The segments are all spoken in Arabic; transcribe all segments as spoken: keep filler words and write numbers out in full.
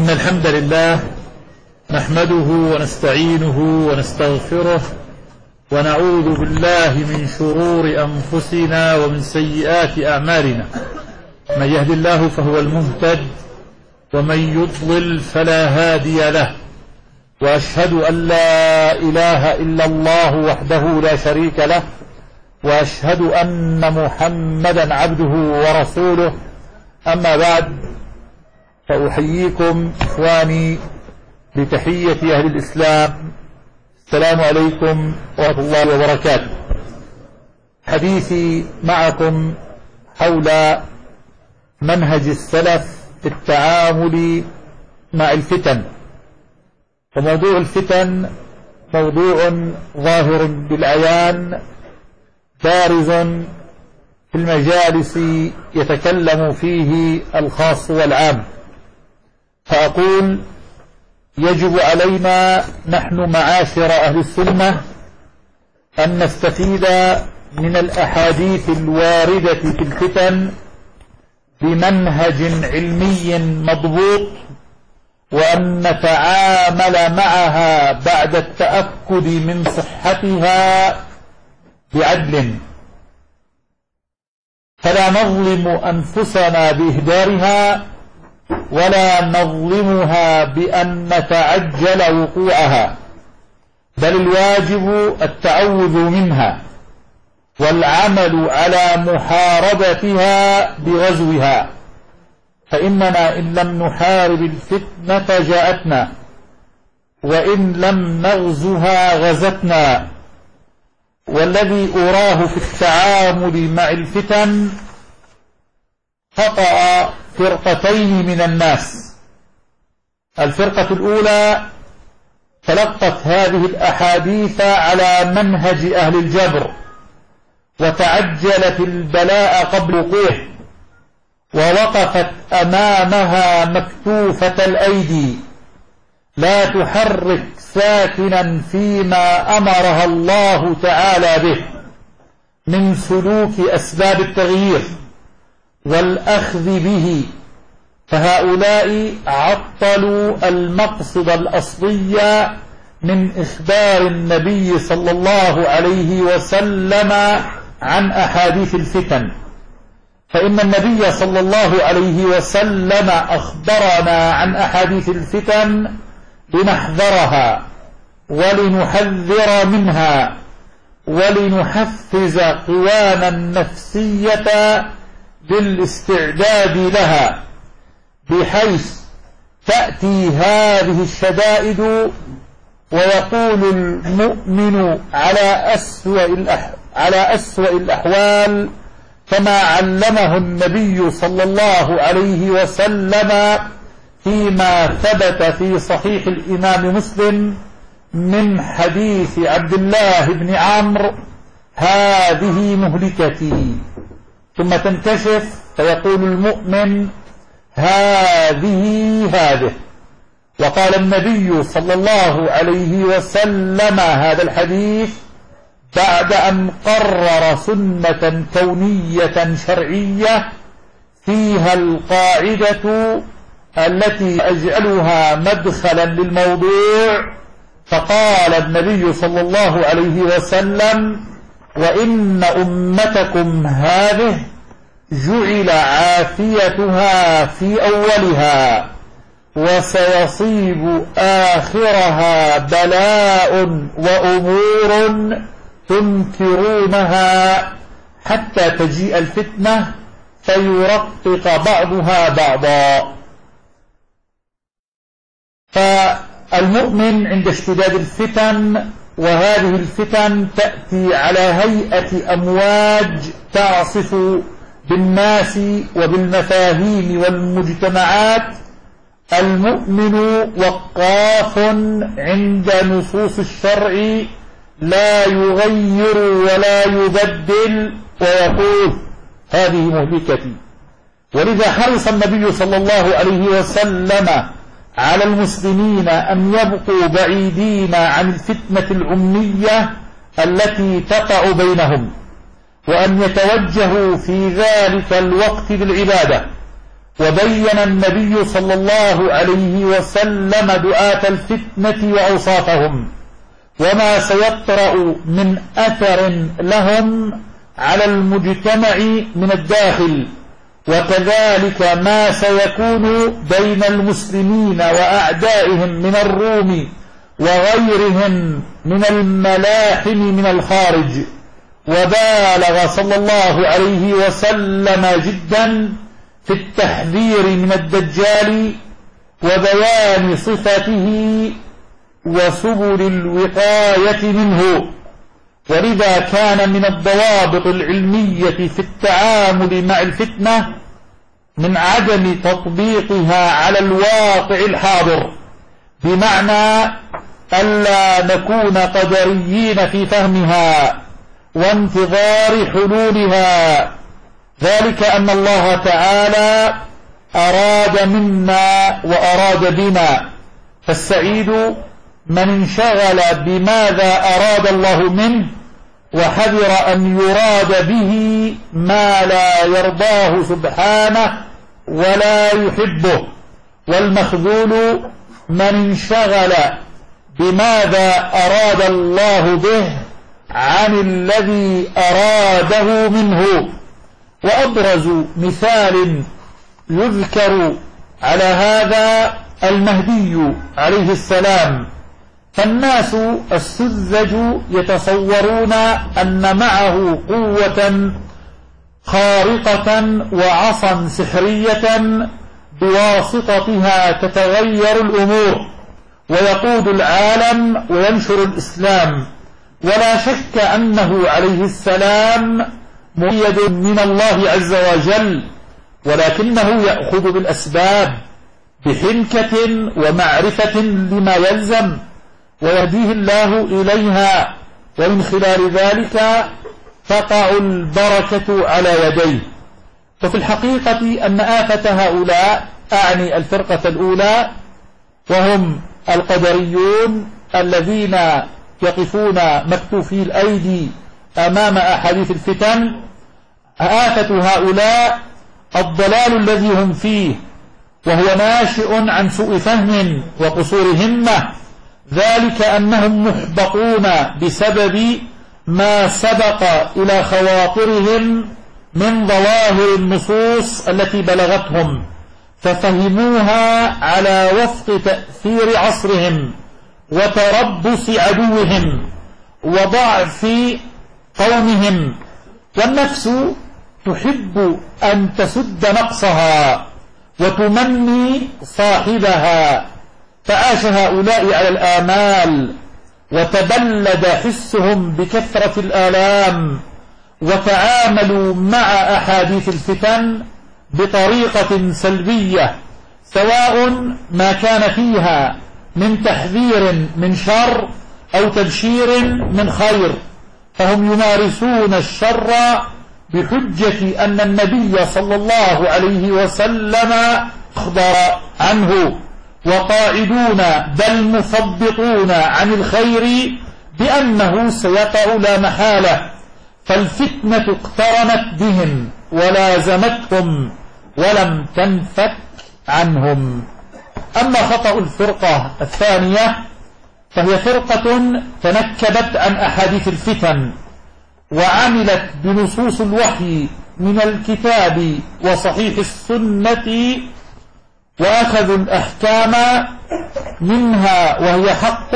إن الحمد لله نحمده ونستعينه ونستغفره ونعوذ بالله من شرور أنفسنا ومن سيئات أعمالنا. من يهد الله فهو المهتد ومن يضلل فلا هادي له، وأشهد أن لا إله إلا الله وحده لا شريك له، وأشهد أن محمدا عبده ورسوله. أما بعد، فأحييكم إخواني بتحية أهل الإسلام، السلام عليكم ورحمة الله وبركاته. حديثي معكم حول منهج السلف في التعامل مع الفتن. وموضوع الفتن موضوع ظاهر بالعيان بارز في المجالس يتكلم فيه الخاص والعام. فأقول: يجب علينا نحن معاشر أهل السنة أن نستفيد من الأحاديث الواردة في الفتن بمنهج علمي مضبوط، وأن نتعامل معها بعد التأكد من صحتها بعدل، فلا نظلم أنفسنا بإهدارها ولا نظلمها بأن نتعجل وقوعها، بل الواجب التعوذ منها والعمل على محاربتها بغزوها، فإننا إن لم نحارب الفتنة جاءتنا، وإن لم نغزها غزتنا. والذي أراه في التعامل مع الفتن خطأ فرقتين من الناس. الفرقة الأولى تلقت هذه الأحاديث على منهج أهل الجبر، وتعجلت البلاء قبل وقوعه، ووقفت أمامها مكتوفة الأيدي، لا تحرك ساكنا فيما أمرها الله تعالى به من سلوك أسباب التغيير والأخذ به. فهؤلاء عطلوا المقصد الأصلي من إخبار النبي صلى الله عليه وسلم عن أحاديث الفتن. فإن النبي صلى الله عليه وسلم أخبرنا عن أحاديث الفتن لنحذرها ولنحذر منها ولنحفز قوانا النفسية بالاستعداد لها، بحيث تأتي هذه الشدائد ويقول المؤمن على أسوأ الأح... على أسوأ الأحوال كما علمه النبي صلى الله عليه وسلم فيما ثبت في صحيح الإمام مسلم من حديث عبد الله بن عمرو: هذه مهلكتي. ثم تنكشف فيقول المؤمن: هذه هذه. وقال النبي صلى الله عليه وسلم هذا الحديث بعد أن قرر سنة كونية شرعية فيها القاعدة التي أجعلها مدخلا للموضوع. فقال النبي صلى الله عليه وسلم: وإن أمتكم هذه جعل عافيتها في أولها، وسيصيب آخرها بلاء وأمور تنكرونها حتى تجيء الفتنة فيرقق بعضها بعضا. فالمؤمن عند اشتداد الفتن، وهذه الفتن تأتي على هيئة أمواج تعصف بالناس وبالمفاهيم والمجتمعات، المؤمن وقاف عند نصوص الشرع، لا يغير ولا يبدل، ويقول: هذه مهلكتي. ولذا حرص النبي صلى الله عليه وسلم على المسلمين أن يبقوا بعيدين عن الفتنة العمية التي تقع بينهم، وأن يتوجهوا في ذلك الوقت بالعبادة، وبين النبي صلى الله عليه وسلم دعاة الفتنة وأوصافهم وما سيطرأ من أثر لهم على المجتمع من الداخل، وكذلك ما سيكون بين المسلمين وأعدائهم من الروم وغيرهم من الملاحم من الخارج. وبالغ صلى الله عليه وسلم جدا في التحذير من الدجال وبيان صفته وسبل الوقاية منه، ولذا كان من الضوابط العلمية في التعامل مع الفتنة من عدم تطبيقها على الواقع الحاضر، بمعنى ألا نكون قدريين في فهمها وانتظار حلولها، ذلك أن الله تعالى أراد منا وأراد بنا، فالسعيد من انشغل بماذا أراد الله منه وحذر أن يراد به ما لا يرضاه سبحانه ولا يحبه، والمخذول من انشغل بماذا أراد الله به عن الذي أراده منه. وأبرز مثال يذكر على هذا المهدي عليه السلام، فالناس السذج يتصورون أن معه قوة خارقة وعصا سحرية بواسطتها تتغير الأمور ويقود العالم وينشر الإسلام، ولا شك أنه عليه السلام مؤيد من الله عز وجل، ولكنه يأخذ بالأسباب بحنكة ومعرفة لما يلزم ويهديه الله إليها، ومن خلال ذلك تقع البركة على يديه. وفي الحقيقة أن آفة هؤلاء، أعني الفرقة الأولى وهم القدريون الذين يقفون مكتوفي الأيدي أمام أحاديث الفتن، آفة هؤلاء الضلال الذي هم فيه، وهو ناشئ عن سوء فهم وقصور همة، ذلك أنهم محبطون بسبب ما سبق إلى خواطرهم من ظواهر النصوص التي بلغتهم، ففهموها على وفق تأثير عصرهم وتربص عدوهم وضعف قومهم، والنفس تحب أن تسد نقصها وتمني صاحبها، فعاش هؤلاء على الآمال وتبلد حسهم بكثرة الآلام، وتعاملوا مع أحاديث الفتن بطريقة سلبية، سواء ما كان فيها من تحذير من شر أو تبشير من خير، فهم يمارسون الشر بحجة أن النبي صلى الله عليه وسلم أخبر عنه، وقاعدون بل مثبطون عن الخير بأنه سيقع لا محالة، فالفتنة اقترنت بهم ولازمتهم ولم تنفك عنهم. أما خطأ الفرقة الثانية فهي فرقة تنكبت عن أحاديث الفتن وعملت بنصوص الوحي من الكتاب وصحيح السنة وأخذوا الأحكام منها وهي حق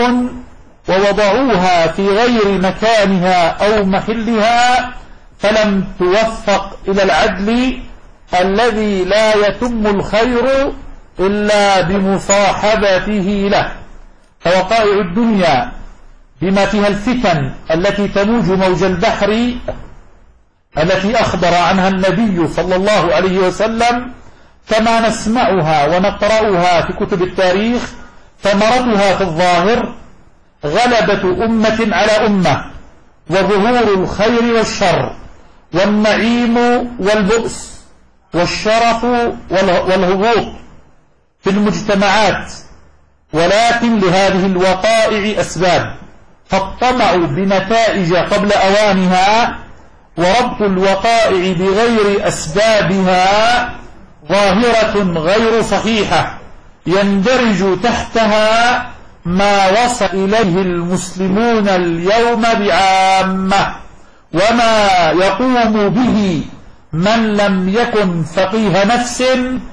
ووضعوها في غير مكانها أو محلها، فلم توفق إلى العدل الذي لا يتم الخير إلا بمصاحبته له. فوقائع الدنيا بما فيها الفتن التي تموج موج البحر التي أخبر عنها النبي صلى الله عليه وسلم كما نسمعها ونقرأها في كتب التاريخ، ثمرتها في الظاهر غلبة أمة على أمة، وظهور الخير والشر، والنعيم والبؤس، والشرف والهبوط في المجتمعات، ولكن لهذه الوقائع أسباب، فالطمع بنتائج قبل أوانها وربط الوقائع بغير أسبابها ظاهرة غير صحيحة يندرج تحتها ما وصل إليه المسلمون اليوم بعامة، وما يقوم به من لم يكن فقيه نفس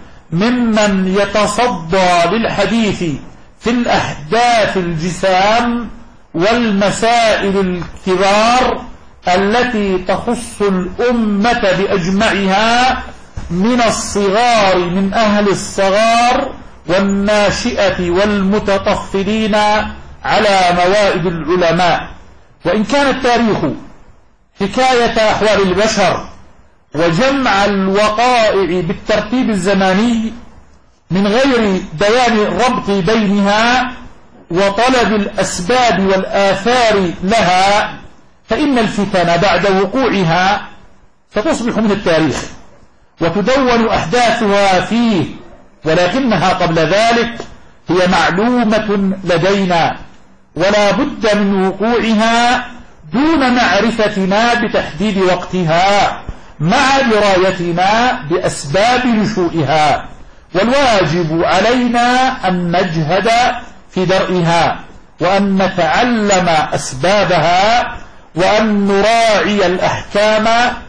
ممن يتصدى للحديث في الأحداث الجسام والمسائل الكبار التي تخص الأمة بأجمعها، من الصغار من أهل الصغار والناشئة والمتطفلين على موائد العلماء. وإن كان التاريخ حكاية أحوال البشر وجمع الوقائع بالترتيب الزماني من غير بيان الربط بينها وطلب الأسباب والآثار لها، فإن الفتن بعد وقوعها ستصبح من التاريخ وتدون أحداثها فيه، ولكنها قبل ذلك هي معلومة لدينا ولا بد من وقوعها دون معرفتنا بتحديد وقتها مع درايتنا بأسباب نشوئها، والواجب علينا أن نجهد في درئها وأن نتعلم أسبابها وأن نراعي الأحكام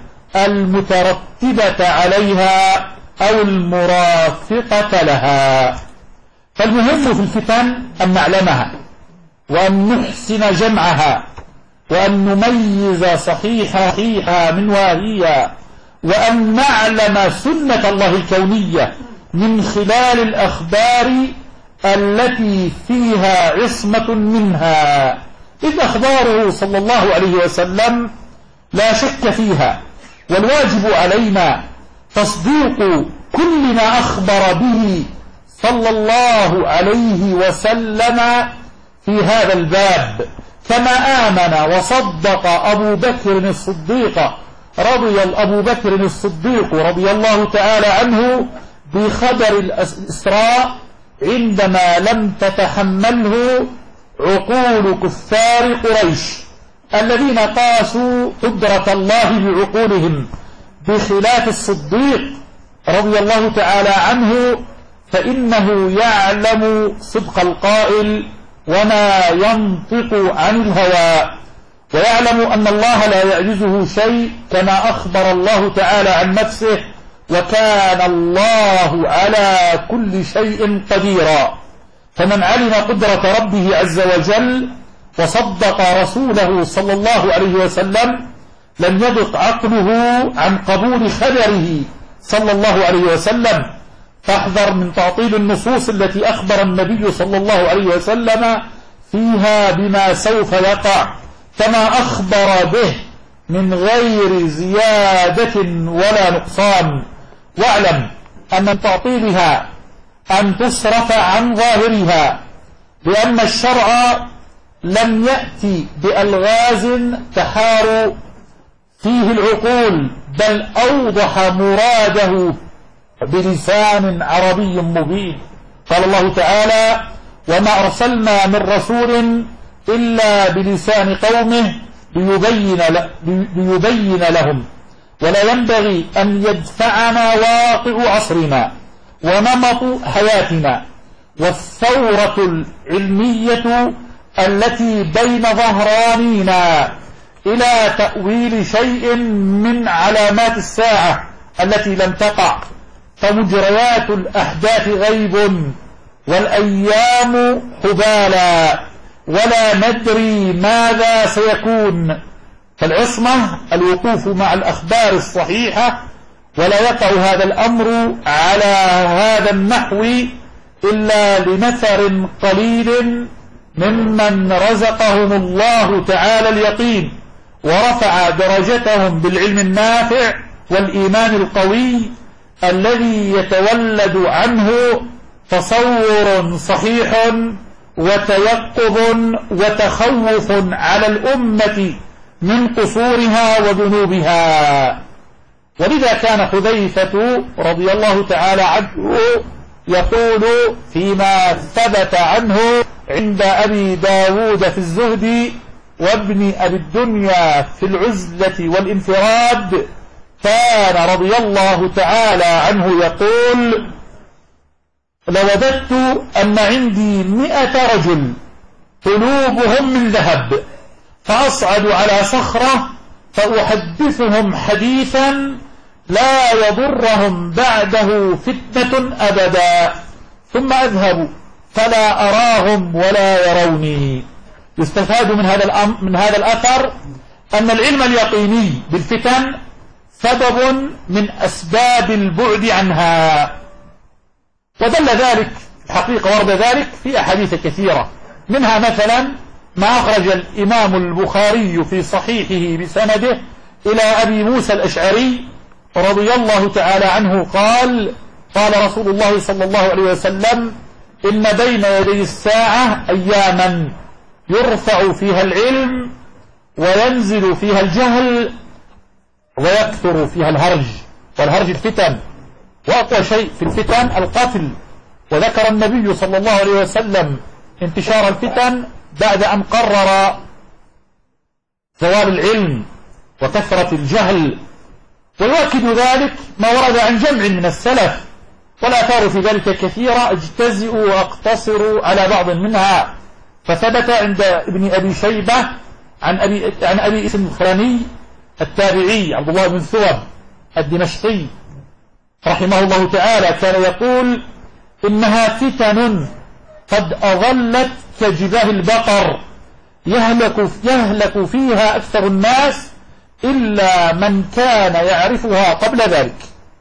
المترتبة عليها أو المرافقة لها. فالمهم في الفتن أن نعلمها وأن نحسن جمعها وأن نميز صحيحها من واهيها، وأن نعلم سنة الله الكونية من خلال الأخبار التي فيها عصمة منها، إذ أخباره صلى الله عليه وسلم لا شك فيها، والواجب علينا تصديق كل ما أخبر به صلى الله عليه وسلم في هذا الباب، كما آمن وصدق أبو بكر الصديق رضي أبو بكر الصديق رضي الله تعالى عنه بخبر الإسراء عندما لم تتحمله عقول كفار قريش الذين قاسوا قدرة الله بعقولهم، بخلاف الصديق رضي الله تعالى عنه فإنه يعلم صدق القائل وما ينطق عن الهوى، ويعلم أن الله لا يعجزه شيء كما أخبر الله تعالى عن نفسه وكان الله على كل شيء قديرا. فمن علم قدرة ربه عز وجل وصدق رسوله صلى الله عليه وسلم لم يضق عقله عن قبول خبره صلى الله عليه وسلم، فاحذر من تعطيل النصوص التي أخبر النبي صلى الله عليه وسلم فيها بما سوف يقع كما أخبر به من غير زيادة ولا نقصان. واعلم أن من تعطيلها أن تصرف عن ظاهرها، لأن الشرع لم يأتي بألغاز تحار فيه العقول، بل أوضح مراده بلسان عربي مبين. قال الله تعالى: وما أرسلنا من رسول إلا بلسان قومه ليبين, ليبين لهم، ولا ينبغي أن يدفعنا واقع عصرنا ونمط حياتنا والثورة العلمية التي بين ظهرانينا إلى تأويل شيء من علامات الساعة التي لم تقع، فمجريات الأحداث غيب والأيام حبالا ولا ندري ماذا سيكون. فالعصمة الوقوف مع الأخبار الصحيحة، ولا يقع هذا الأمر على هذا النحو إلا لنفر قليل ممن رزقهم الله تعالى اليقين ورفع درجتهم بالعلم النافع والإيمان القوي الذي يتولد عنه تصور صحيح وتيقظ وتخوف على الأمة من قصورها وذنوبها. ولذا كان حذيفة رضي الله تعالى عنه يقول فيما ثبت عنه عند أبي داود في الزهد وابن أبي الدنيا في العزلة والانفراد: كان رضي الله تعالى عنه يقول: لوددت أن عندي مئة رجل قلوبهم من ذهب فأصعد على صخرة فأحدثهم حديثا لا يضرهم بعده فتنة أبدا، ثم أذهب فلا أراهم ولا يروني. يستفاد من هذا الأمر من هذا الأثر أن العلم اليقيني بالفتن سبب من أسباب البعد عنها، ودل ذلك حقيقة ورد ذلك في أحاديث كثيرة، منها مثلا ما أخرج الإمام البخاري في صحيحه بسنده إلى أبي موسى الأشعري رضي الله تعالى عنه قال: قال رسول الله صلى الله عليه وسلم: إن بين يدي الساعة أياما يرفع فيها العلم وينزل فيها الجهل ويكثر فيها الهرج. والهرج الفتن، وأقوى شيء في الفتن القتل. وذكر النبي صلى الله عليه وسلم انتشار الفتن بعد أن قرر زوال العلم وكثرة الجهل. ويؤكد ذلك ما ورد عن جمع من السلف، والآثار في ذلك كثيرة، اجتزئ واقتصر على بعض منها. فثبت عند ابن أبي شيبة عن أبي, عن أبي اسم الخراني التابعي عبد الله بن ثوب الدمشقي رحمه الله تعالى كان يقول: إنها فتن قد أظلت كجباه البقر يهلك, يهلك فيها أكثر الناس إلا من كان يعرفها قبل ذلك،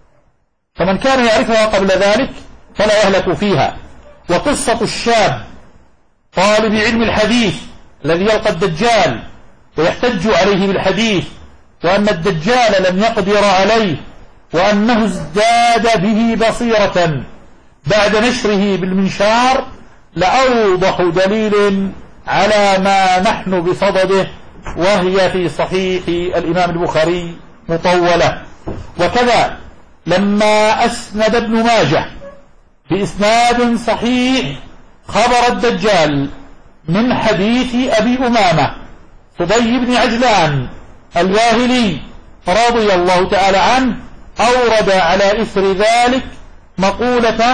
فمن كان يعرفها قبل ذلك فلا يهلك فيها. وقصة الشاب طالب علم الحديث الذي يلقى الدجال ويحتج عليه بالحديث، وأن الدجال لم يقدر عليه، وأنه ازداد به بصيرة بعد نشره بالمنشار، لأوضح دليل على ما نحن بصدده، وهي في صحيح الإمام البخاري مطولة. وكذا لما أسند ابن ماجه بإسناد صحيح خبر الدجال من حديث أبي أمامة فضي بن عجلان الواهلي رضي الله تعالى عنه، أورد على إثر ذلك مقولة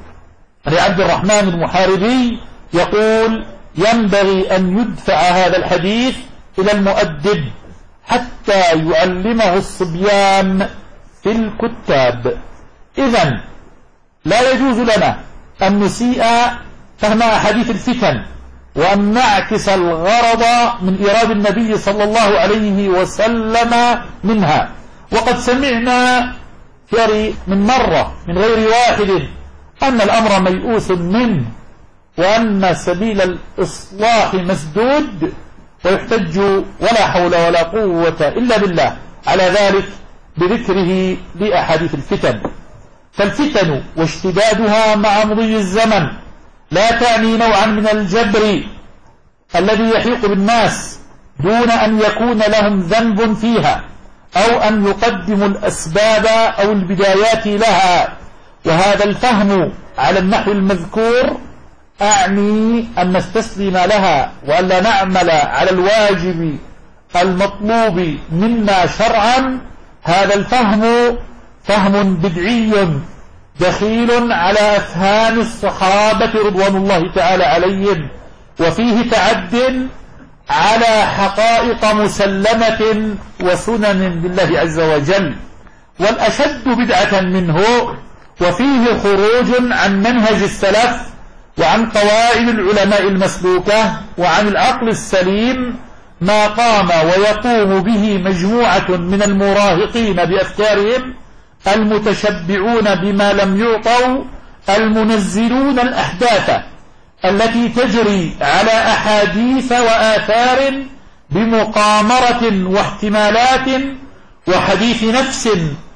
لعبد الرحمن المحاربي يقول: ينبغي أن يدفع هذا الحديث إلى المؤدب حتى يعلمه الصبيان في الكتاب. إذن لا يجوز لنا أن نسيء فهم أحاديث الفتن، وأن نعكس الغرض من إيراد النبي صلى الله عليه وسلم منها. وقد سمعنا من مرة من غير واحد أن الأمر ميؤوس منه، وأن سبيل الإصلاح مسدود، ويحتج ولا حول ولا قوة إلا بالله على ذلك بذكره لأحاديث الفتن. فالفتن واشتدادها مع مضي الزمن لا تعني نوعا من الجبر الذي يحيق بالناس دون أن يكون لهم ذنب فيها، أو أن يقدموا الأسباب أو البدايات لها. وهذا الفهم على النحو المذكور أعني أن نستسلم لها وأن لا نعمل على الواجب المطلوب منا شرعا. هذا الفهم فهم بدعي دخيل على أفهام الصحابة رضوان الله تعالى عليهم، وفيه تعد على حقائق مسلمة وسنن بالله عز وجل. والأشد بدعة منه وفيه خروج عن منهج السلف وعن قواعد العلماء المسلوكة وعن العقل السليم ما قام ويقوم به مجموعة من المراهقين بأفكارهم المتشبعون بما لم يعطوا، المنزلون الأحداث التي تجري على أحاديث وآثار بمقامرة واحتمالات وحديث نفس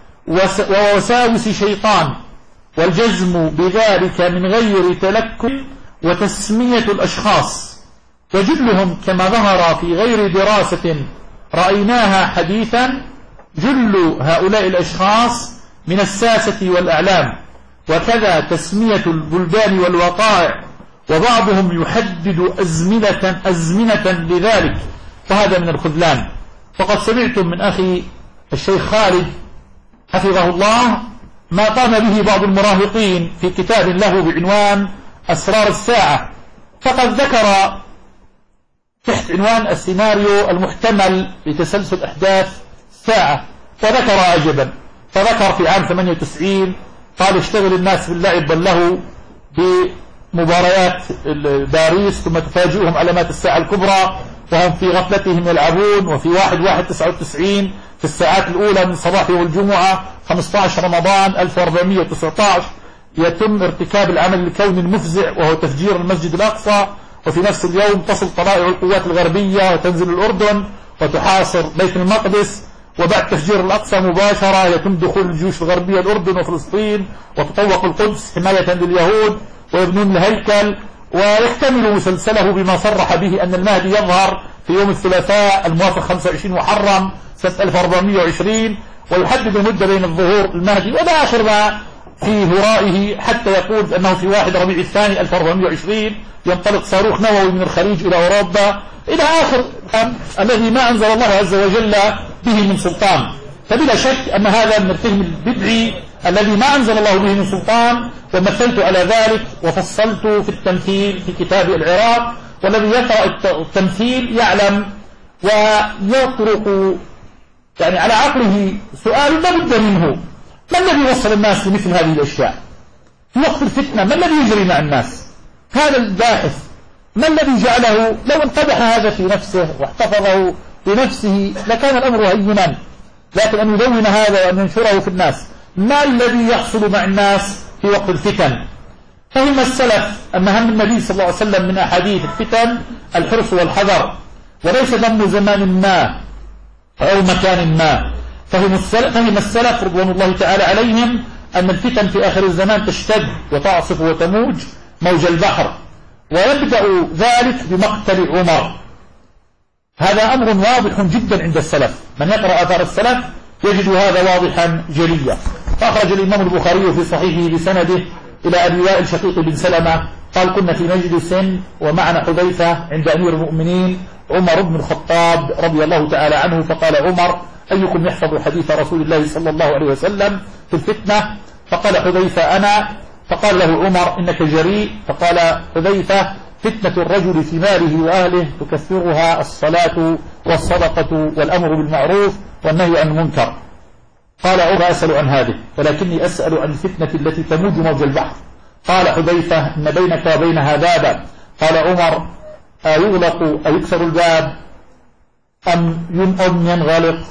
ووساوس شيطان، والجزم بذلك من غير تلكن وتسمية الأشخاص. وجلهم كما ظهر في غير دراسة رأيناها حديثا جل هؤلاء الأشخاص من الساسة والأعلام، وكذا تسمية البلدان والوقائع، وبعضهم يحدد أزمنة, أزمنة لذلك، وهذا من الخذلان. فقد سمعتم من أخي الشيخ خالد حفظه الله ما قام به بعض المراهقين في كتاب له بعنوان أسرار الساعة، فقد ذكر تحت عنوان السيناريو المحتمل لتسلسل أحداث الساعة، وذكر عجبا، فذكر في عام ثمانية وتسعين قال اشتغل الناس باللعب باللهو بمباريات باريس ثم تفاجئهم علامات الساعة الكبرى وهم في غفلتهم يلعبون، وفي واحد واحد تسعة وتسعين في الساعات الأولى من صباح يوم الجمعة خمسة عشر رمضان ألف وأربعمائة وتسعة عشر يتم ارتكاب العمل الكوني المفزع وهو تفجير المسجد الأقصى، وفي نفس اليوم تصل طلائع القوات الغربية وتنزل الأردن وتحاصر بيت المقدس، وبعد تفجير الأقصى مباشرة يتم دخول الجيوش الغربية الأردن وفلسطين وتطوق القدس حماية لليهود ويبنون الهيكل، ويحتمل مسلسله بما صرح به أن المهدي يظهر في يوم الثلاثاء الموافق خمسة وعشرين محرم سنة ألف وأربعمائة وعشرين، ويحدد المدة بين الظهور المهدي وإلى آخر ما في هرائه، حتى يقول أنه في واحد ربيع الثاني ألف وأربعمائة وعشرين ينطلق صاروخ نووي من الخليج إلى أوروبا إلى آخر الذي ما أنزل الله عز وجل به من سلطان. فبلا شك أن هذا من الفهم البدعي الذي ما أنزل الله به من سلطان، ومثلت على ذلك وفصلت في التمثيل في كتاب العراق، والذي يقرأ التمثيل يعلم ويطرق يعني على عقله سؤال لا بد منه: ما الذي وصل الناس لمثل هذه الأشياء في وقت الفتنة؟ ما الذي يجري مع الناس؟ هذا الباحث ما الذي جعله؟ لو انقدح هذا في نفسه واحتفظه بنفسه لكان الأمر هينا، لكن أن يدون هذا وأن ينشره في الناس. ما الذي يحصل مع الناس في وقت الفتن؟ فهم السلف أن هم النبي صلى الله عليه وسلم من أحاديث الفتن الحرص والحذر، وليس ذم زمان ما أو مكان ما. فهم السلف, فهم السلف رضوان الله تعالى عليهم أن الفتن في آخر الزمان تشتد وتعصف وتموج موج البحر، ويبدأ ذلك بمقتل عمر. هذا أمر واضح جدا عند السلف، من يقرأ آثار السلف يجد هذا واضحا جليا. فأخرج الإمام البخاري في صحيحه بسنده إلى أبي وائل شقيق بن سلمة قال: كنا في مجلس ومعنا حذيفة عند أمير المؤمنين عمر بن الخطاب رضي الله تعالى عنه، فقال عمر: أيكم يحفظ حديث رسول الله صلى الله عليه وسلم في الفتنة؟ فقال حذيفة: أنا. فقال له عمر: إنك جريء. فقال حذيفة: فتنة الرجل في ماله وأهله تكثرها الصلاة والصدقة والأمر بالمعروف والنهي عن المنكر. قال عمر: أسأل عن هذه، ولكني أسأل عن الفتنة التي تموج موج البحر. قال حذيفة: إن بينك وبينها بابا. قال عمر: أيغلق أيكسر الباب أم ينغلق؟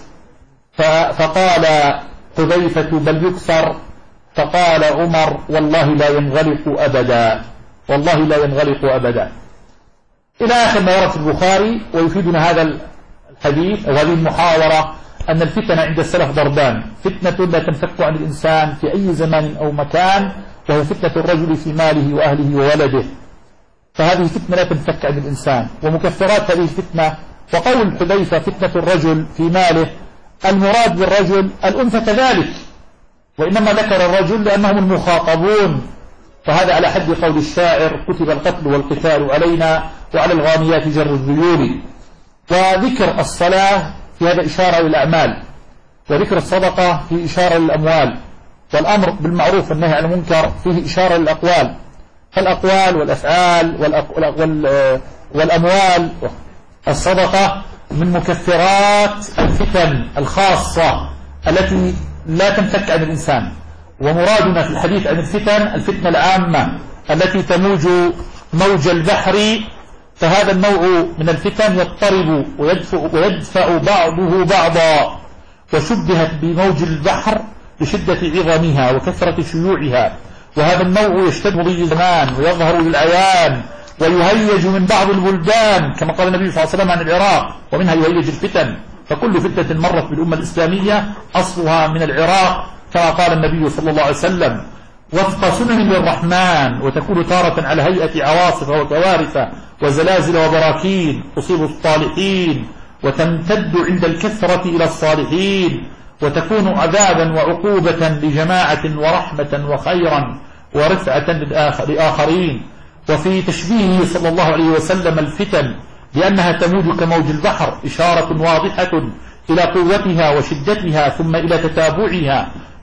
فقال حذيفة: بل يكسر. فقال عمر: والله لا ينغلق أبدا، والله لا ينغلق أبدا، إلى آخر ما ورد في البخاري. ويفيدنا هذا الحديث أو هذه المحاورة أن الفتنة عند السلف ضربان: فتنة لا تنفك عن الإنسان في أي زمان أو مكان، وهي فتنة الرجل في ماله وأهله وولده، فهذه فتنة لا تنفك عن الإنسان. ومكفرات هذه الفتنة، وقول حذيفة فتنة الرجل في ماله، المراد بالرجل الأنثى كذلك، وإنما ذكر الرجل لأنهم المخاطبون، فهذا على حد قول الشاعر: كتب القتل والقتال علينا وعلى الغانيات جر الذيول. وذكر الصلاة في هذا إشارة للأعمال، وذكر الصدقة في إشارة للأموال، والأمر بالمعروف والنهي عن المنكر فيه إشارة للأقوال، فالأقوال والأفعال والأموال. الصدقة من مكفرات الفتن الخاصة التي لا تنفك عن الإنسان، ومرادنا في الحديث عن الفتن الفتنة العامة التي تموج موج البحر. فهذا النوع من الفتن يضطرب ويدفع, ويدفع بعضه بعضا، وشبهت بموج البحر لشدة عظمها وكثرة شيوعها. وهذا النوع يشتد مضي الزمان ويظهر للعيان ويهيج من بعض البلدان، كما قال النبي صلى الله عليه وسلم عن العراق: ومنها يهيج الفتن. فكل فتنة مرت بالأمة الإسلامية أصلها من العراق، كما قال النبي صلى الله عليه وسلم: وفق سنن للرحمن، وتكون تارة على هيئة عواصف وكوارث وزلازل وبراكين تصيب الصالحين، وتمتد عند الكثرة إلى الصالحين، وتكون عذابا وعقوبة لجماعة ورحمة وخيرا ورفعة لآخرين. وفي تشبيهه صلى الله عليه وسلم الفتن لأنها تموج كموج البحر إشارة واضحة إلى قوتها وشدتها، ثم إلى تتابعها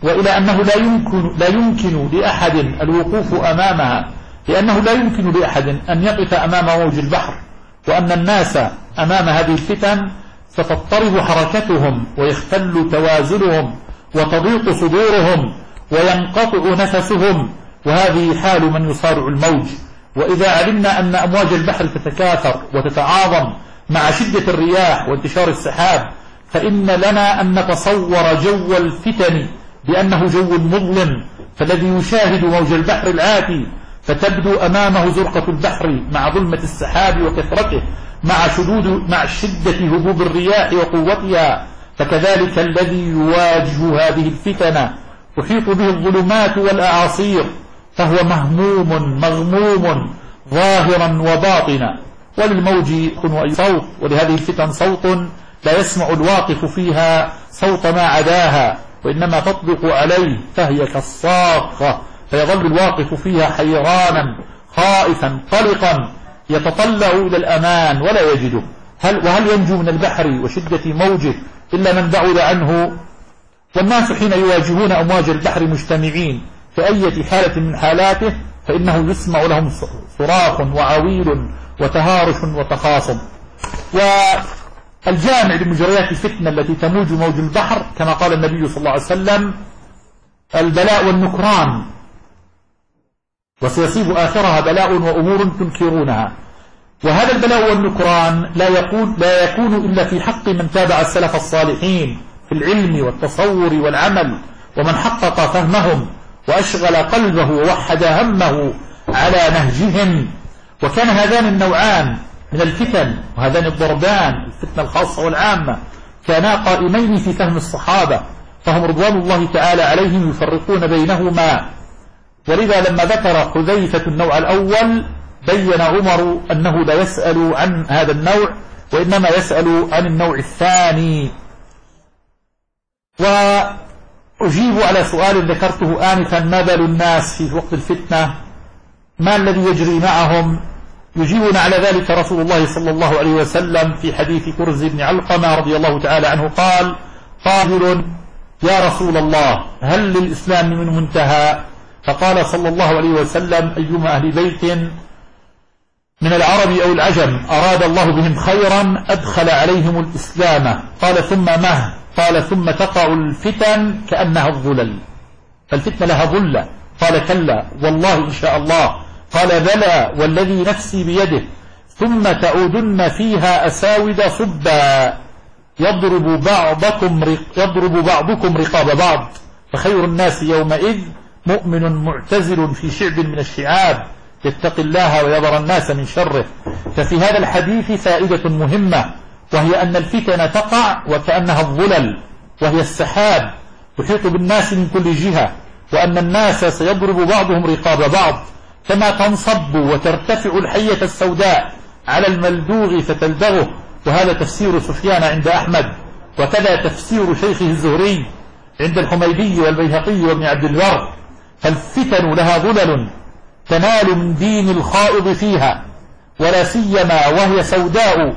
وإلى أنه لا يمكن, لا يمكن لأحد الوقوف أمامها، لأنه لا يمكن لأحد أن يقف أمام موج البحر، وأن الناس أمام هذه الفتن ستضطرب حركتهم ويختل توازنهم وتضيق صدورهم وينقطع نفسهم، وهذه حال من يصارع الموج. وإذا علمنا أن أمواج البحر تتكاثر وتتعاظم مع شدة الرياح وانتشار السحاب، فإن لنا أن نتصور جو الفتن بأنه جو مظلم، فالذي يشاهد موج البحر الآتي فتبدو أمامه زرقة البحر مع ظلمة السحاب وكثرته مع شدود مع شدة هبوب الرياح وقوتها، فكذلك الذي يواجه هذه الفتن تحيط به الظلمات والأعاصير فهو مهموم مغموم ظاهرا وباطنا. وللموج صوت، ولهذه الفتن صوت لا يسمع الواقف فيها صوت ما عداها، وإنما تطبق عليه فهي كالصاخة، فيظل الواقف فيها حيرانا خائفا قلقا يتطلع إلى الأمان ولا يجده. هل وهل ينجو من البحر وشدة موجه إلا من بعد عنه؟ والناس حين يواجهون أمواج البحر مجتمعين في أي حالة من حالاته فإنه يسمع لهم صراخ وعويل وتهارش وتخاصم. والجامع لمجريات الفتنة التي تموج موج البحر كما قال النبي صلى الله عليه وسلم: البلاء والنكران، وسيصيب آخرها بلاء وأمور تنكرونها. وهذا البلاء والنكران لا يكون, لا يكون إلا في حق من تابع السلف الصالحين في العلم والتصور والعمل، ومن حقق فهمهم وأشغل قلبه ووحد همه على نهجهم. وكان هذان النوعان من الفتن وهذان الضربان، الفتنة الخاصة والعامة، كانا قائمين في فهم الصحابة، فهم رضوان الله تعالى عليهم يفرقون بينهما. ولذا لما ذكر حذيفة النوع الأول بين عمر أنه لا يسأل عن هذا النوع وإنما يسأل عن النوع الثاني. وأجيب على سؤال ذكرته آنفا: ما بال الناس في وقت الفتنة؟ ما الذي يجري معهم؟ يجيبنا على ذلك رسول الله صلى الله عليه وسلم في حديث كرز بن علقمة رضي الله تعالى عنه قال: قائل: يا رسول الله هل للإسلام من منتهى؟ فقال صلى الله عليه وسلم: أيما أهل بيت من العرب أو العجم أراد الله بهم خيرا أدخل عليهم الإسلام. قال: ثم مه؟ قال: ثم تقع الفتن كأنها الظلل. فالفتنة لها ظلة. قال: كلا والله إن شاء الله. قال: بلى والذي نفسي بيده. ثم تعودن فيها أساود صبا يضرب بعضكم يضرب بعضكم رقاب بعض، فخير الناس يومئذ مؤمن معتزل في شعب من الشعاب يتقي الله ويضر الناس من شره. ففي هذا الحديث فائدة مهمة، وهي أن الفتن تقع وكأنها الظلل، وهي السحاب تحيط بالناس من كل جهة، وأن الناس سيضرب بعضهم رقاب بعض، كما تنصب وترتفع الحية السوداء على الملدوغ فتلدغه. وهذا تفسير سفيان عند أحمد، وكذا تفسير شيخه الزهري عند الحميدي والبيهقي وابن عبد البر. فالفتن لها ظلل تنال من دين الخائض فيها، ولا سيما وهي سوداء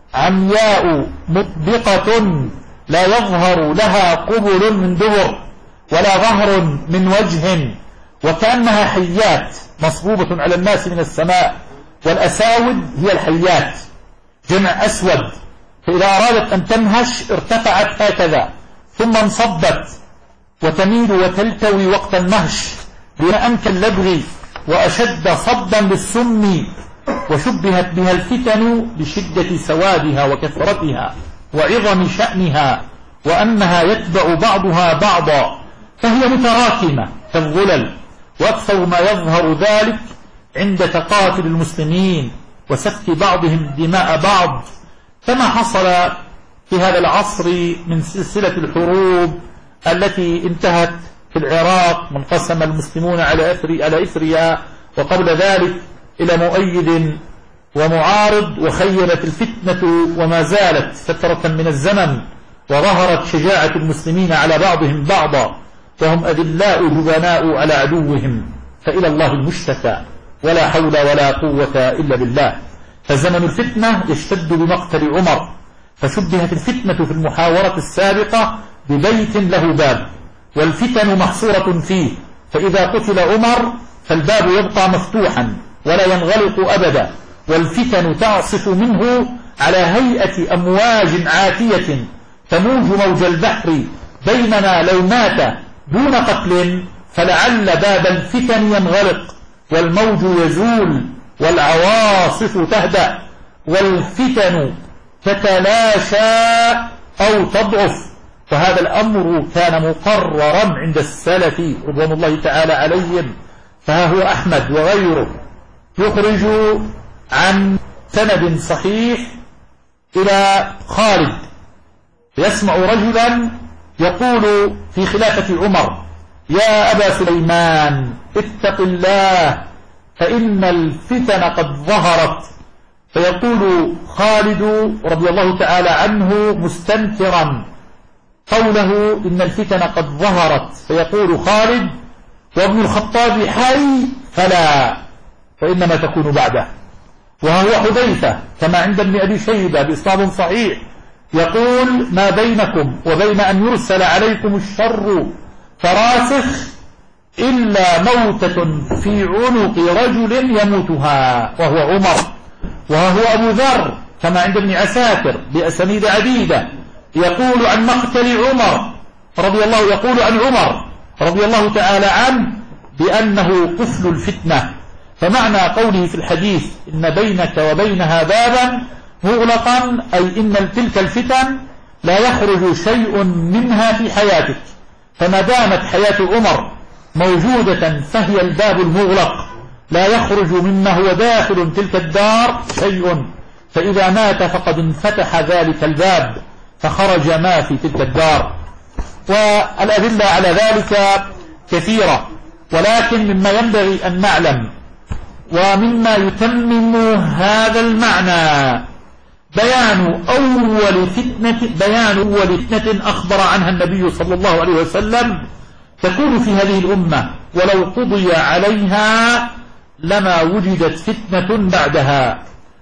عمياء مطبقة لا يظهر لها قبل من دبر ولا ظهر من وجه، وكأنها حيات مصبوبة على الناس من السماء. والأساود هي الحيات جمع أسود، فإذا أرادت أن تنهش ارتفعت هكذا ثم انصبت وتميل وتلتوي وقت النهش بأن كاللبغ وأشد صبا بالسم. وشبهت بها الفتن لشدة سوادها وكثرتها وعظم شأنها، وأنها يتبع بعضها بعضا، فهي متراكمة كالظلل. وأكثر ما يظهر ذلك عند تقاتل المسلمين وسفك بعضهم دماء بعض، كما حصل في هذا العصر من سلسلة الحروب التي انتهت في العراق، منقسم المسلمون على إثر على إثرها، وقبل ذلك إلى مؤيد ومعارض، وخيلت الفتنة وما زالت فترة من الزمن، وظهرت شجاعة المسلمين على بعضهم بعضا، وهم أذلاء جبناء على عدوهم، فإلى الله المشتكى، ولا حول ولا قوة إلا بالله. فزمن الفتنة يشتد بمقتل عمر، فشبهت الفتنة في المحاورة السابقة ببيت له باب، والفتن محصورة فيه، فإذا قتل عمر فالباب يبقى مفتوحا ولا ينغلق أبدا، والفتن تعصف منه على هيئة أمواج عاتية تموج موج البحر، بينما لو مات دون قتل فلعل باب الفتن ينغلق والموج يزول والعواصف تهدأ والفتن تتلاشى أو تضعف. فهذا الأمر كان مقررا عند السلف رضوان الله تعالى عليهم. فها هو أحمد وغيره يخرج عن سند صحيح إلى خالد يسمع رجلا يقول في خلافة عمر: يا أبا سليمان اتق الله فإن الفتن قد ظهرت. فيقول خالد رضي الله تعالى عنه مستنكرا قوله إن الفتن قد ظهرت، فيقول خالد: وابن الخطاب حي فلا، فإنما تكون بعده. وهو حذيفة كما عند ابن أبي شيبة بإسناد صحيح يقول: ما بينكم وبين أن يرسل عليكم الشر فراسخ إلا موتة في عنق رجل يموتها وهو عمر. وهو أبو ذر كما عند ابن عساكر بأسانيد عديدة يقول عن مقتل عمر رضي الله يقول عن عمر رضي الله تعالى عنه بأنه قفل الفتنة. فمعنى قوله في الحديث إن بينك وبينها بابا مغلقا أي إن تلك الفتن لا يخرج شيء منها في حياتك، فما دامت حياة عمر موجودة فهي الباب المغلق لا يخرج مما هو داخل تلك الدار شيء، فإذا مات فقد انفتح ذلك الباب فخرج ما في تلك الدار. والأدلة على ذلك كثيرة، ولكن مما ينبغي أن نعلم ومما يتمم هذا المعنى بيان أول فتنة بيان أول فتنة أخبر عنها النبي صلى الله عليه وسلم تكون في هذه الأمة، ولو قضي عليها لما وجدت فتنة بعدها،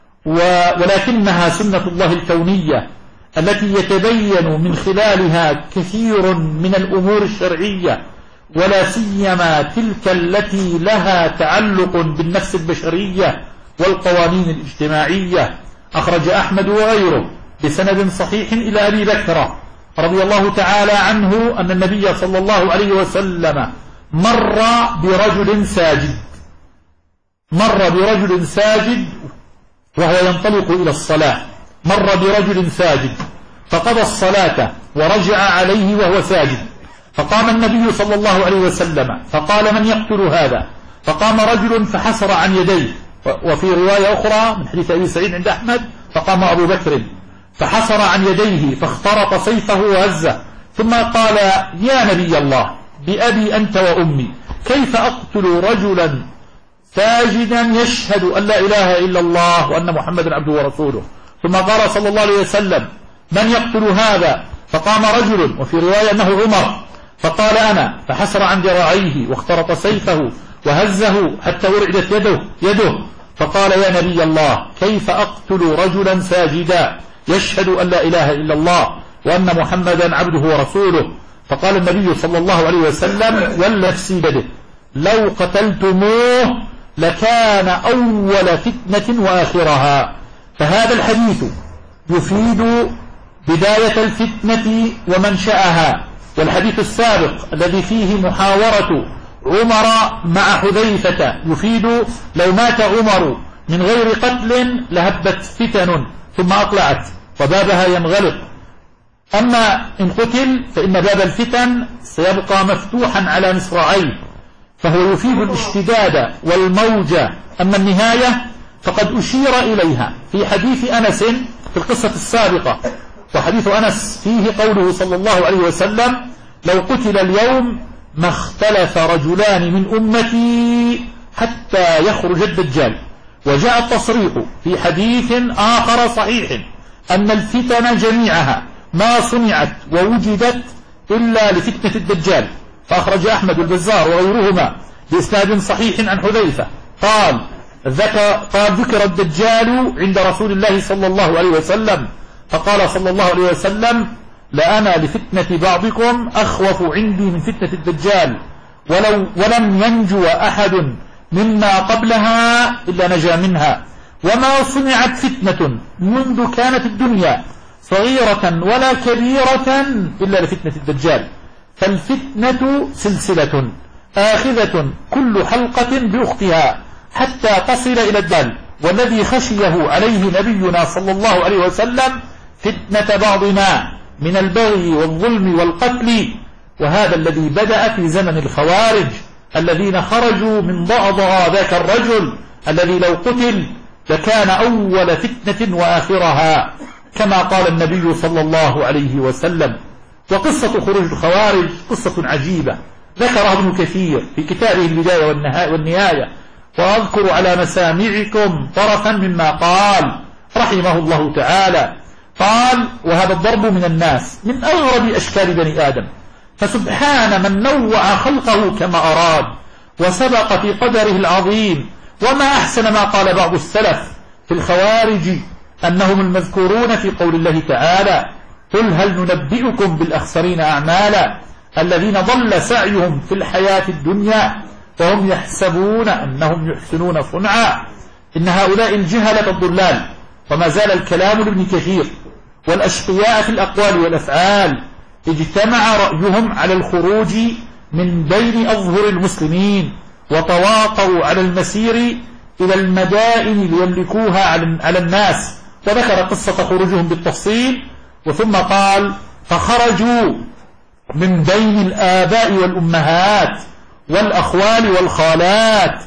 ولكنها سنة الله الكونية التي يتبين من خلالها كثير من الأمور الشرعية، ولا سيما تلك التي لها تعلق بالنفس البشرية والقوانين الاجتماعية. أخرج أحمد وغيره بسند صحيح إلى أبي بكر رضي الله تعالى عنه أن النبي صلى الله عليه وسلم مر برجل ساجد مر برجل ساجد وهو ينطلق إلى الصلاة مر برجل ساجد فقضى الصلاة ورجع عليه وهو ساجد، فقام النبي صلى الله عليه وسلم فقال: من يقتل هذا؟ فقام رجل فحسر عن يديه، وفي رواية أخرى من حديث أبي سعيد عند أحمد فقام أبو بكر فحسر عن يديه فاخترط سيفه وهزه، ثم قال: يا نبي الله بأبي أنت وأمي كيف أقتل رجلا ساجدا يشهد أن لا إله إلا الله وأن محمدا عبده ورسوله؟ ثم قال صلى الله عليه وسلم: من يقتل هذا؟ فقام رجل، وفي رواية أنه عمر، فقال: أنا، فحسر عن ذراعيه واخترط سيفه وهزه حتى ورعدت يده يده فقال: يا نبي الله كيف أقتل رجلا ساجدا يشهد أن لا إله إلا الله وأن محمدا عبده ورسوله؟ فقال النبي صلى الله عليه وسلم: والنفسي بيده لو قتلتموه لكان أول فتنة وآخرها. فهذا الحديث يفيد بداية الفتنة ومنشأها، والحديث السابق الذي فيه محاورة عمر مع حذيفة يفيد لو مات عمر من غير قتل لهبت فتن ثم أقلعت وبابها ينغلق، أما إن قتل فإن باب الفتن سيبقى مفتوحا على مصراعيه، فهو يفيد الاشتداد والموجة. أما النهاية فقد أشير إليها في حديث أنس في القصة السابقة، وحديث أنس فيه قوله صلى الله عليه وسلم: لو قتل اليوم ما اختلف رجلان من أمتي حتى يخرج الدجال. وجاء التصريح في حديث آخر صحيح أن الفتن جميعها ما صنعت ووجدت إلا لفتنة الدجال، فأخرج أحمد البزار وغيرهما بإسناد صحيح عن حذيفة قال: ذكر, قال ذكر الدجال عند رسول الله صلى الله عليه وسلم، فقال صلى الله عليه وسلم: لأنا لفتنة بعضكم أخوف عندي من فتنة الدجال، ولو ولم ينجو أحد مما قبلها إلا نجا منها، وما صنعت فتنة منذ كانت الدنيا صغيرة ولا كبيرة إلا لفتنة الدجال، فالفتنة سلسلة آخذة كل حلقة بأختها حتى تصل إلى الدال، والذي خشيه عليه نبينا صلى الله عليه وسلم فتنة بعضنا من البغي والظلم والقتل، وهذا الذي بدأ في زمن الخوارج الذين خرجوا من ضعضع ذاك الرجل الذي لو قتل لكان أول فتنة وآخرها كما قال النبي صلى الله عليه وسلم. وقصة خروج الخوارج قصة عجيبة ذكرها ابن كثير في كتابه البداية والنهاية، وأذكر على مسامعكم طرفا مما قال رحمه الله تعالى. قال: وهذا الضرب من الناس من أغرب أشكال بني آدم، فسبحان من نوع خلقه كما أراد وسبق في قدره العظيم. وما أحسن ما قال بعض السلف في الخوارج أنهم المذكورون في قول الله تعالى: قل هل ننبئكم بالأخسرين أعمالا الذين ضل سعيهم في الحياة الدنيا وهم يحسبون أنهم يحسنون صنعا. إن هؤلاء الجهلة الضلال، وما زال الكلام لابن كثير، والأشقياء في الأقوال والأفعال اجتمع رأيهم على الخروج من بين أظهر المسلمين، وتواطوا على المسير إلى المدائن ليملكوها على الناس، وذكر قصة خروجهم بالتفصيل. وثم قال: فخرجوا من بين الآباء والأمهات والأخوال والخالات،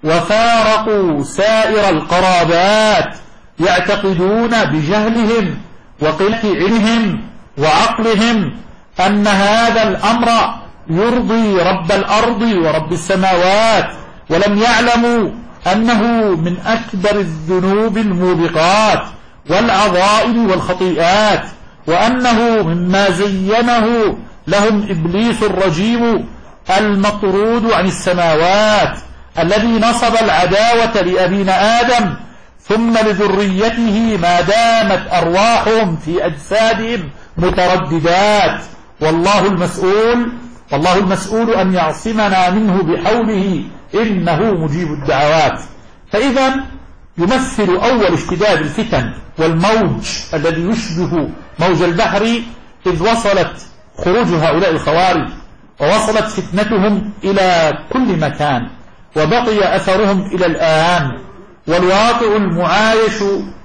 وفارقوا سائر القرابات، يعتقدون بجهلهم وقلة علمهم وعقلهم أن هذا الأمر يرضي رب الأرض ورب السماوات، ولم يعلموا أنه من أكبر الذنوب الموبقات والعظائم والخطيئات، وأنه مما زينه لهم إبليس الرجيم المطرود عن السماوات الذي نصب العداوة لأبينا آدم ثم لذريته ما دامت أرواحهم في أجسادهم مترددات. والله المسؤول والله المسؤول أن يعصمنا منه بحوله إنه مجيب الدعوات. فإذا يمثل أول اشتداد الفتن والموج الذي يشبه موج البحر إذ وصلت خروج هؤلاء الخوارج ووصلت فتنتهم إلى كل مكان وبقي أثرهم إلى الآن، والواقع المعايش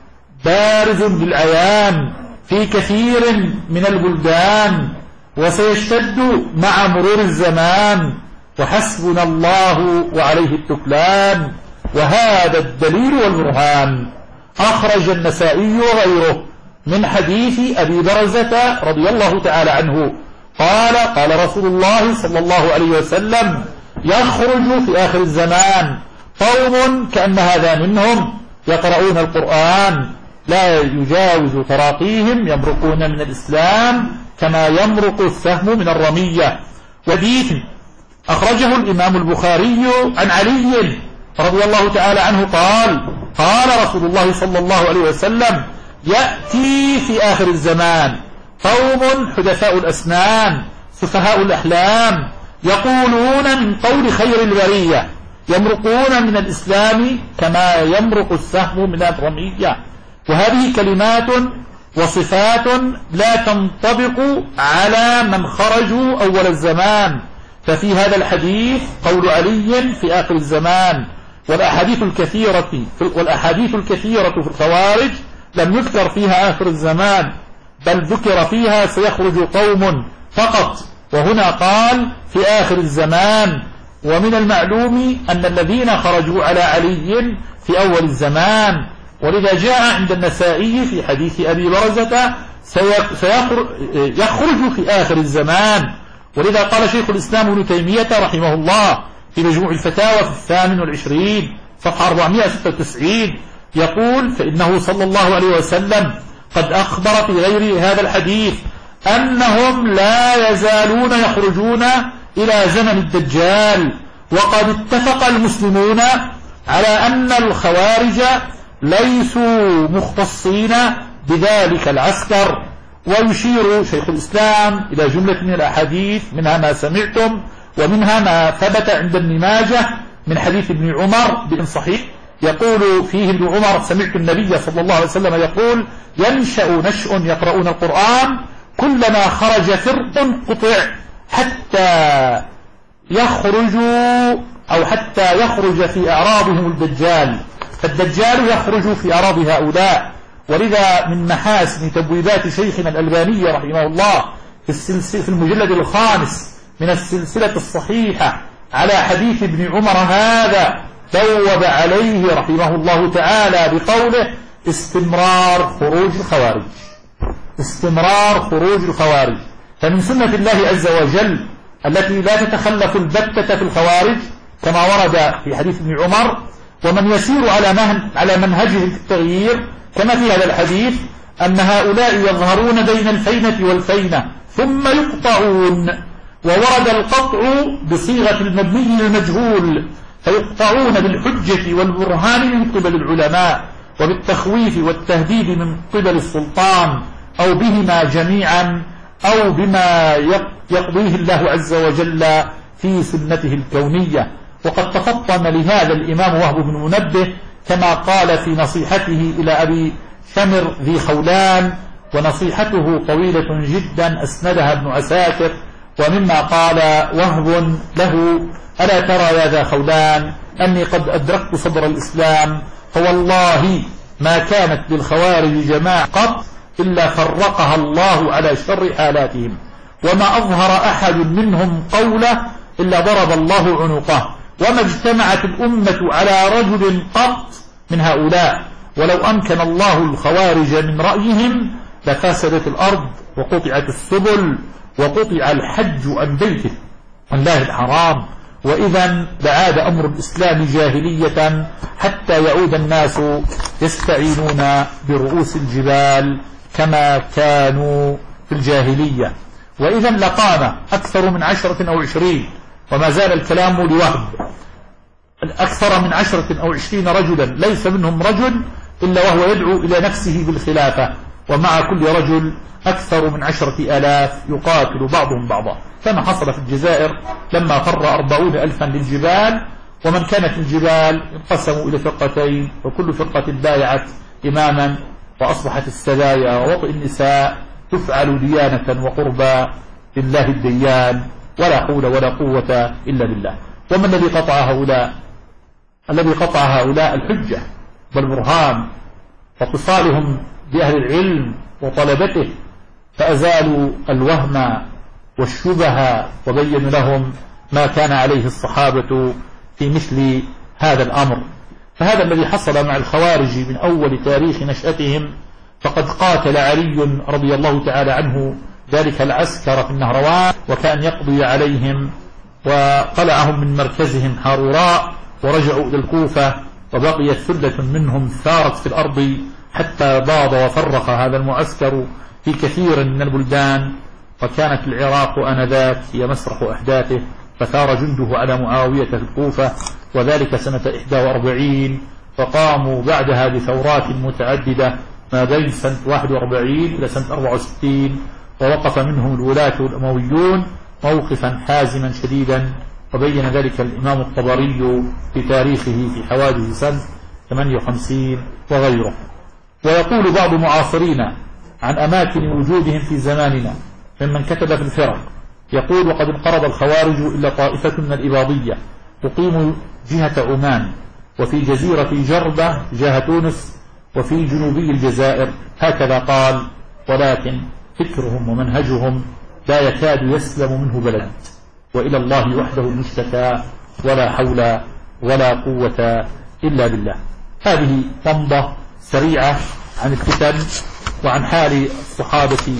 بارز بالعيان في كثير من البلدان، وسيشتد مع مرور الزمان، وحسبنا الله وعليه التكلان، وهذا الدليل والبرهان. أخرج النسائي وغيره من حديث أبي برزة رضي الله تعالى عنه قال: قال رسول الله صلى الله عليه وسلم: يخرج في آخر الزمان قوم كأن هذا منهم يقرؤون القرآن لا يجاوز تراقيهم، يمرقون من الإسلام كما يمرق السهم من الرمية. حديث أخرجه الإمام البخاري عن علي رضي الله تعالى عنه قال: قال رسول الله صلى الله عليه وسلم: يأتي في آخر الزمان قوم حدثاء الأسنان سفهاء الأحلام يقولون من قول خير البرية، يمرقون من الإسلام كما يمرق السهم من الرمية. وهذه كلمات وصفات لا تنطبق على من خرجوا أول الزمان. ففي هذا الحديث قول علي في آخر الزمان، والأحاديث الكثيرة والأحاديث الكثيرة في الخوارج لم يذكر فيها آخر الزمان، بل ذكر فيها سيخرج قوم فقط، وهنا قال في آخر الزمان. ومن المعلوم أن الذين خرجوا على علي في أول الزمان، ولذا جاء عند النسائي في حديث أبي برزة سيخرج في آخر الزمان. ولذا قال شيخ الإسلام ابن تيمية رحمه الله في مجموع الفتاوى في الثامن والعشرين صفحة أربعمائة وستة وتسعين يقول: فإنه صلى الله عليه وسلم قد أخبر في غير هذا الحديث أنهم لا يزالون يخرجون إلى زمن الدجال، وقد اتفق المسلمون على أن الخوارج ليسوا مختصين بذلك العسكر، ويشير شيخ الإسلام إلى جملة من الأحاديث منها ما سمعتم ومنها ما ثبت عند ابن ماجه من حديث ابن عمر بن صحيح يقول فيه ابن عمر سمعت النبي صلى الله عليه وسلم يقول ينشأ نشء يقرؤون القرآن كلما خرج فرق قطع حتى يخرجوا أو حتى يخرج في أعراضهم الدجال، فالدجال يخرج في أعراض هؤلاء. ولذا من محاسن تبويبات شيخنا الألباني رحمه الله في, السلسلة في المجلد الخامس من السلسلة الصحيحة على حديث ابن عمر هذا بوب عليه رحمه الله تعالى بقوله استمرار خروج الخوارج، استمرار خروج الخوارج. فمن سنة الله عز وجل التي لا تتخلف البتة في الخوارج كما ورد في حديث ابن عمر ومن يسير على على منهجه في التغيير كما في هذا الحديث أن هؤلاء يظهرون بين الفينة والفينة ثم يقطعون، وورد القطع بصيغة المبني للمجهول فيقطعون بالحجة والبرهان من قبل العلماء وبالتخويف والتهديد من قبل السلطان أو بهما جميعا أو بما يقضيه الله عز وجل في سنته الكونية. وقد تفطن لهذا الإمام وهب بن منبه كما قال في نصيحته إلى أبي شمر ذي خولان، ونصيحته طويلة جدا أسندها ابن عساكر، ومما قال وهب له ألا ترى يا ذا خولان أني قد أدركت صدر الإسلام فوالله ما كانت للخوارج جماعة قط إلا فرقها الله على شر حالاتهم، وما أظهر أحد منهم قوله إلا ضرب الله عنقه، وما اجتمعت الأمة على رجل قط من هؤلاء، ولو أمكن الله الخوارج من رأيهم لفسدت الأرض وقطعت السبل وقطع الحج عن بيته الله الحرام، وإذا لعاد أمر الإسلام جاهلية حتى يعود الناس يستعينون برؤوس الجبال كما كانوا في الجاهلية. وإذا لقام أكثر من عشرة أو عشرين، وما زال الكلام لوهب، أكثر من عشرة أو عشرين رجلا ليس منهم رجل إلا وهو يدعو إلى نفسه بالخلافة، ومع كل رجل أكثر من عشرة آلاف يقاتل بعضهم بعضا، كما حصل في الجزائر لما فر أربعون ألفا للجبال، ومن كان في الجبال انقسموا إلى فرقتين وكل فرقة بايعت إماما، وأصبحت السبايا ووطئ النساء تفعل ديانة وقربى لله الديان، ولا حول ولا قوة إلا بالله. ومن الذي قطع هؤلاء؟ الذي قطع هؤلاء الحجة والبرهان واتصالهم بأهل العلم وطلبته، فأزالوا الوهم والشبه وبينوا لهم ما كان عليه الصحابة في مثل هذا الأمر. فهذا الذي حصل مع الخوارج من أول تاريخ نشأتهم، فقد قاتل علي رضي الله تعالى عنه ذلك العسكر في النهروان وكان يقضي عليهم، وقلعهم من مركزهم حاروراء ورجعوا إلى الكوفة، وبقيت ثلة منهم ثارت في الأرض حتى باض وفرق هذا المعسكر في كثير من البلدان، وكانت العراق آنذاك هي مسرح أحداثه، فثار جنده على معاوية في الكوفة وذلك سنة إحدى وأربعين، فقاموا بعدها بثورات متعددة ما بين سنة واحد وأربعين إلى سنة أربعة وستين، ووقف منهم الولاة الأمويون موقفا حازما شديدا، وبين ذلك الإمام الطبري في تاريخه في حوادث سنة ثمانية وخمسين وغيره. ويقول بعض معاصرين عن أماكن وجودهم في زماننا ممن كتب في الفرق، يقول وقد انقرض الخوارج إلا طائفة من الإباضية تقيم جهة عمان، وفي جزيرة جربة جهة تونس، وفي جنوبي الجزائر، هكذا قال، ولكن فكرهم ومنهجهم لا يكاد يسلم منه بلد، وإلى الله وحده المشتكى، ولا حول ولا قوة إلا بالله. هذه طمضة سريعة عن الفتن وعن حال الصحابة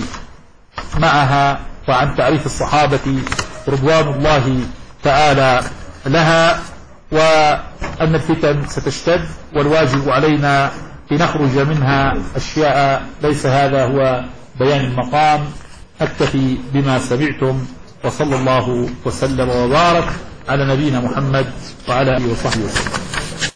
معها، وعن تعريف الصحابة رضوان الله تعالى لها، وأن الفتن ستشتد والواجب علينا لنخرج منها أشياء ليس هذا هو بيان المقام. أكتفي بما سمعتم، وصلى الله وسلم وبارك على نبينا محمد وعلى آله وصحبه وسلم.